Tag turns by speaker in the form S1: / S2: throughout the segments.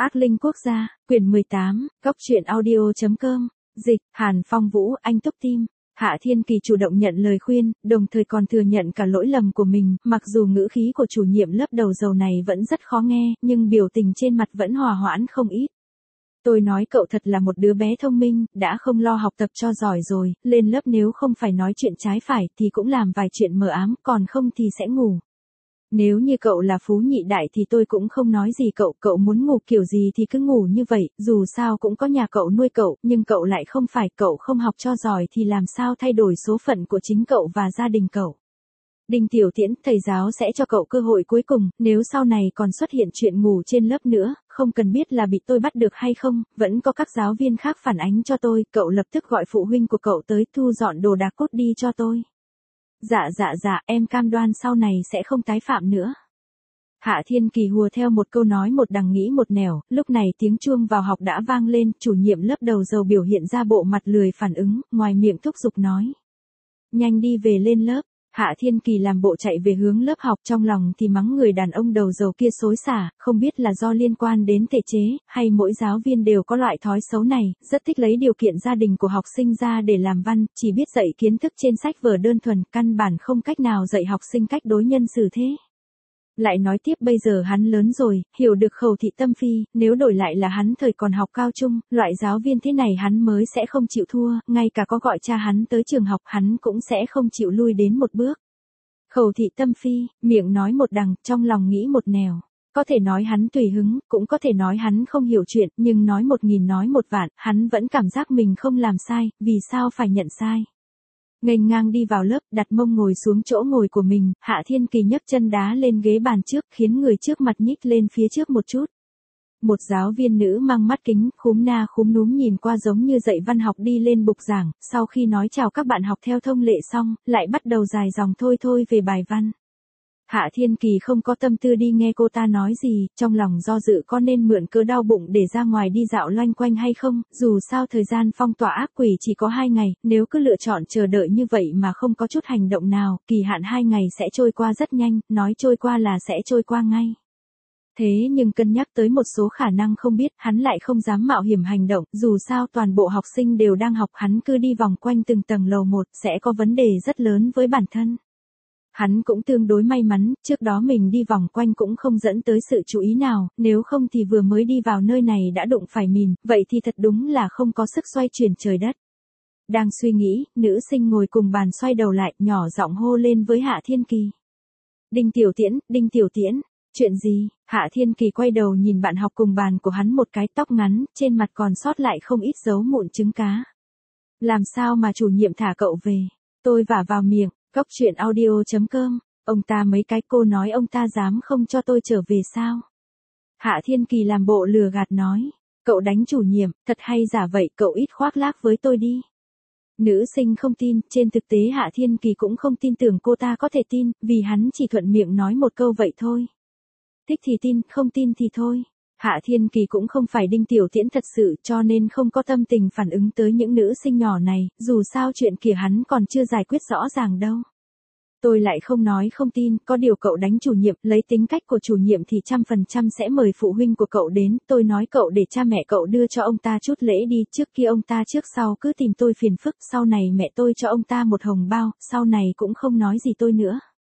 S1: Ác Linh Quốc gia, quyển 18, góc truyện audio.com, dịch, Hàn Phong Vũ, anh Túc Tim. Hạ Thiên Kỳ chủ động nhận lời khuyên, đồng thời còn thừa nhận cả lỗi lầm của mình, mặc dù ngữ khí của chủ nhiệm lớp đầu dầu này vẫn rất khó nghe, nhưng biểu tình trên mặt vẫn hòa hoãn không ít. Tôi nói cậu thật là một đứa bé thông minh, đã không lo học tập cho giỏi rồi, lên lớp nếu không phải nói chuyện trái phải thì cũng làm vài chuyện mờ ám, còn không thì sẽ ngủ. Nếu như cậu là phú nhị đại thì tôi cũng không nói gì cậu muốn ngủ kiểu gì thì cứ ngủ như vậy, dù sao cũng có nhà cậu nuôi cậu, nhưng cậu lại không phải, cậu không học cho giỏi thì làm sao thay đổi số phận của chính cậu và gia đình cậu. Đinh Tiểu Tiễn, thầy giáo sẽ cho cậu cơ hội cuối cùng, nếu sau này còn xuất hiện chuyện ngủ trên lớp nữa, không cần biết là bị tôi bắt được hay không, vẫn có các giáo viên khác phản ánh cho tôi, cậu lập tức gọi phụ huynh của cậu tới thu dọn đồ đạc cốt đi cho tôi. Dạ, em cam đoan sau này sẽ không tái phạm nữa. Hạ Thiên Kỳ hùa theo một câu nói một đằng nghĩ một nẻo, lúc này tiếng chuông vào học đã vang lên, chủ nhiệm lớp đầu dầu biểu hiện ra bộ mặt lười phản ứng, ngoài miệng thúc giục nói. Nhanh đi về lên lớp. Hạ Thiên Kỳ làm bộ chạy về hướng lớp học, trong lòng thì mắng người đàn ông đầu dầu kia xối xả, không biết là do liên quan đến thể chế, hay mỗi giáo viên đều có loại thói xấu này, rất thích lấy điều kiện gia đình của học sinh ra để làm văn, chỉ biết dạy kiến thức trên sách vở đơn thuần, căn bản không cách nào dạy học sinh cách đối nhân xử thế. Lại nói tiếp bây giờ hắn lớn rồi, hiểu được khẩu thị tâm phi, nếu đổi lại là hắn thời còn học cao trung, loại giáo viên thế này hắn mới sẽ không chịu thua, ngay cả có gọi cha hắn tới trường học hắn cũng sẽ không chịu lui đến một bước. Khẩu thị tâm phi, miệng nói một đằng, trong lòng nghĩ một nẻo. Có thể nói hắn tùy hứng, cũng có thể nói hắn không hiểu chuyện, nhưng nói 1000 nói 1 vạn, hắn vẫn cảm giác mình không làm sai, vì sao phải nhận sai. Nghênh ngang đi vào lớp, đặt mông ngồi xuống chỗ ngồi của mình, Hạ Thiên Kỳ nhấc chân đá lên ghế bàn trước, khiến người trước mặt nhích lên phía trước một chút. Một giáo viên nữ mang mắt kính, khúm na khúm núm nhìn qua giống như dạy văn học đi lên bục giảng, sau khi nói chào các bạn học theo thông lệ xong, lại bắt đầu dài dòng thôi về bài văn. Hạ Thiên Kỳ không có tâm tư đi nghe cô ta nói gì, trong lòng do dự có nên mượn cớ đau bụng để ra ngoài đi dạo loanh quanh hay không, dù sao thời gian phong tỏa ác quỷ chỉ có 2 ngày, nếu cứ lựa chọn chờ đợi như vậy mà không có chút hành động nào, kỳ hạn 2 ngày sẽ trôi qua rất nhanh, nói trôi qua là sẽ trôi qua ngay. Thế nhưng cân nhắc tới một số khả năng không biết, hắn lại không dám mạo hiểm hành động, dù sao toàn bộ học sinh đều đang học, hắn cứ đi vòng quanh từng tầng lầu một, sẽ có vấn đề rất lớn với bản thân. Hắn cũng tương đối may mắn, trước đó mình đi vòng quanh cũng không dẫn tới sự chú ý nào, nếu không thì vừa mới đi vào nơi này đã đụng phải mìn, vậy thì thật đúng là không có sức xoay chuyển trời đất. Đang suy nghĩ, nữ sinh ngồi cùng bàn xoay đầu lại, nhỏ giọng hô lên với Hạ Thiên Kỳ. Đinh Tiểu Tiễn, chuyện gì? Hạ Thiên Kỳ quay đầu nhìn bạn học cùng bàn của hắn một cái, tóc ngắn, trên mặt còn sót lại không ít dấu mụn trứng cá. Làm sao mà chủ nhiệm thả cậu về? Tôi vả vào miệng. Góc truyện audio.com, ông ta mấy cái, cô nói ông ta dám không cho tôi trở về sao? Hạ Thiên Kỳ làm bộ lừa gạt nói, cậu đánh chủ nhiệm, thật hay giả vậy, cậu ít khoác lác với tôi đi. Nữ sinh không tin, trên thực tế Hạ Thiên Kỳ cũng không tin tưởng cô ta có thể tin, vì hắn chỉ thuận miệng nói một câu vậy thôi. Thích thì tin, không tin thì thôi. Hạ Thiên Kỳ cũng không phải Đinh Tiểu Tiễn thật sự, cho nên không có tâm tình phản ứng tới những nữ sinh nhỏ này, dù sao chuyện kia hắn còn chưa giải quyết rõ ràng đâu. Tôi lại không nói không tin, có điều cậu đánh chủ nhiệm, lấy tính cách của chủ nhiệm thì 100% sẽ mời phụ huynh của cậu đến, tôi nói cậu để cha mẹ cậu đưa cho ông ta chút lễ đi, trước kia ông ta trước sau cứ tìm tôi phiền phức, sau này mẹ tôi cho ông ta một hồng bao, sau này cũng không nói gì tôi nữa.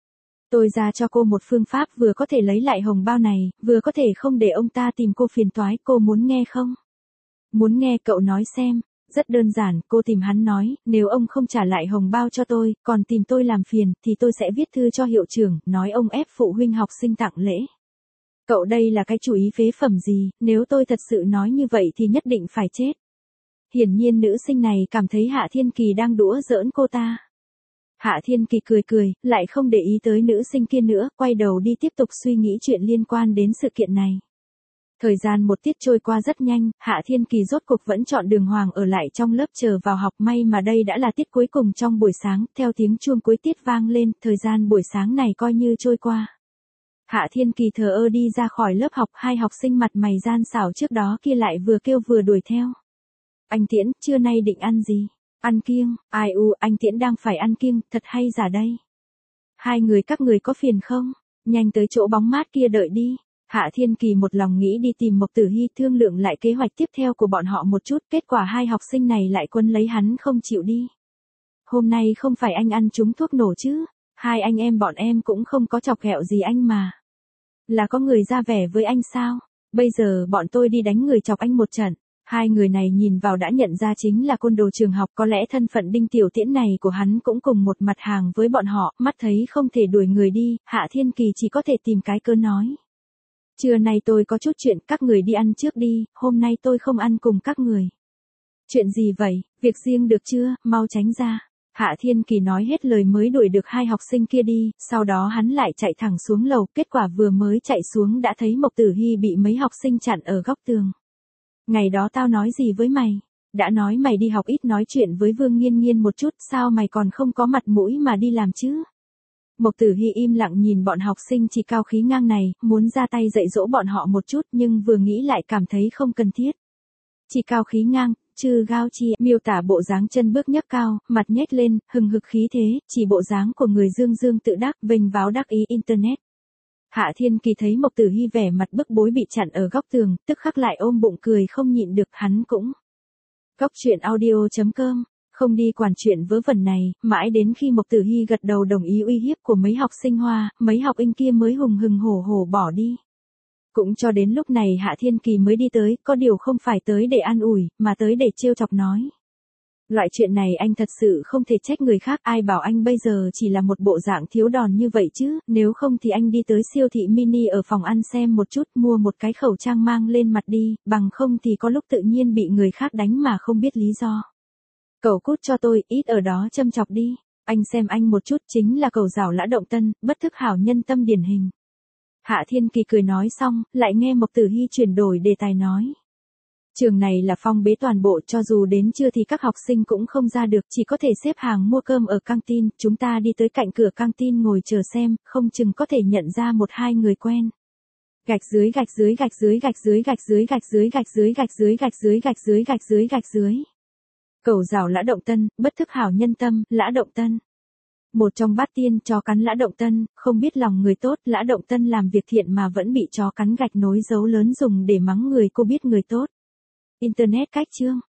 S1: Tôi ra cho cô một phương pháp vừa có thể lấy lại hồng bao này, vừa có thể không để ông ta tìm cô phiền toái, cô muốn nghe không? Muốn nghe, cậu nói xem. Rất đơn giản, cô tìm hắn nói, nếu ông không trả lại hồng bao cho tôi, còn tìm tôi làm phiền, thì tôi sẽ viết thư cho hiệu trưởng, nói ông ép phụ huynh học sinh tặng lễ. Cậu đây là cái chủ ý phế phẩm gì, nếu tôi thật sự nói như vậy thì nhất định phải chết. Hiển nhiên nữ sinh này cảm thấy Hạ Thiên Kỳ đang đùa giỡn cô ta. Hạ Thiên Kỳ cười, lại không để ý tới nữ sinh kia nữa, quay đầu đi tiếp tục suy nghĩ chuyện liên quan đến sự kiện này. Thời gian một tiết trôi qua rất nhanh, Hạ Thiên Kỳ rốt cuộc vẫn chọn đường hoàng ở lại trong lớp chờ vào học, may mà đây đã là tiết cuối cùng trong buổi sáng, theo tiếng chuông cuối tiết vang lên, thời gian buổi sáng này coi như trôi qua. Hạ Thiên Kỳ thờ ơ đi ra khỏi lớp học, 2 học sinh mặt mày gian xảo trước đó kia lại vừa kêu vừa đuổi theo. Anh Tiễn, trưa nay định ăn gì? Ăn kiêng, ai u, anh Tiễn đang phải ăn kiêng, thật hay giả đây. Hai người các người có phiền không? Nhanh tới chỗ bóng mát kia đợi đi. Hạ Thiên Kỳ một lòng nghĩ đi tìm Mộc Tử Hy thương lượng lại kế hoạch tiếp theo của bọn họ một chút, kết quả hai học sinh này lại quấn lấy hắn không chịu đi. Hôm nay không phải anh ăn trúng thuốc nổ chứ, hai anh em bọn em cũng không có chọc ghẹo gì anh mà. Là có người ra vẻ với anh sao? Bây giờ bọn tôi đi đánh người chọc anh một trận. Hai người này nhìn vào đã nhận ra chính là côn đồ trường học, có lẽ thân phận Đinh Tiểu Tiễn này của hắn cũng cùng một mặt hàng với bọn họ, mắt thấy không thể đuổi người đi, Hạ Thiên Kỳ chỉ có thể tìm cái cớ nói. Trưa nay tôi có chút chuyện, các người đi ăn trước đi, hôm nay tôi không ăn cùng các người. Chuyện gì vậy, việc riêng được chưa, mau tránh ra. Hạ Thiên Kỳ nói hết lời mới đuổi được hai học sinh kia đi, sau đó hắn lại chạy thẳng xuống lầu, kết quả vừa mới chạy xuống đã thấy Mộc Tử Hy bị mấy học sinh chặn ở góc tường. Ngày đó tao nói gì với mày? Đã nói mày đi học ít nói chuyện với Vương Nghiên Nghiên một chút, sao mày còn không có mặt mũi mà đi làm chứ? Mộc Tử Hy im lặng nhìn bọn học sinh chỉ cao khí ngang này, muốn ra tay dạy dỗ bọn họ một chút nhưng vừa nghĩ lại cảm thấy không cần thiết. Chỉ cao khí ngang, chư gao chi, miêu tả bộ dáng chân bước nhấc cao, mặt nhếch lên, hừng hực khí thế, chỉ bộ dáng của người dương dương tự đắc, vênh váo đắc ý internet. Hạ Thiên Kỳ thấy Mộc Tử Hy vẻ mặt bức bối bị chặn ở góc tường, tức khắc lại ôm bụng cười không nhịn được, hắn cũng. Góc truyện audio.com, không đi quản chuyện vớ vẩn này, mãi đến khi Mộc Tử Hy gật đầu đồng ý uy hiếp của mấy học sinh Hoa, mấy học sinh kia mới hùng hùng hổ hổ bỏ đi. Cũng cho đến lúc này Hạ Thiên Kỳ mới đi tới, có điều không phải tới để an ủi, mà tới để trêu chọc nói. Loại chuyện này anh thật sự không thể trách người khác, ai bảo anh bây giờ chỉ là một bộ dạng thiếu đòn như vậy chứ, nếu không thì anh đi tới siêu thị mini ở phòng ăn xem một chút, mua một cái khẩu trang mang lên mặt đi, bằng không thì có lúc tự nhiên bị người khác đánh mà không biết lý do. Cậu cút cho tôi, ít ở đó châm chọc đi, anh xem anh một chút chính là cậu giảo lã động tân, bất thức hảo nhân tâm điển hình. Hạ Thiên Kỳ cười nói xong, lại nghe Mộc Tử Hy chuyển đổi đề tài nói. Trường này là phong bế toàn bộ, cho dù đến trưa thì các học sinh cũng không ra được, chỉ có thể xếp hàng mua cơm ở căng tin, chúng ta đi tới cạnh cửa căng tin ngồi chờ xem, không chừng có thể nhận ra một hai người quen. Gạch dưới gạch dưới gạch dưới gạch dưới gạch dưới gạch dưới gạch dưới gạch dưới gạch dưới gạch dưới gạch dưới gạch dưới. Cẩu rào lã động tân, bất thức hảo nhân tâm, lã động tân. Một trong bát tiên chó cắn lã động tân, không biết lòng người tốt, lã động tân làm việc thiện mà vẫn bị chó cắn gạch nối dấu lớn dùng để mắng người cô biết người tốt. Internet cách chương.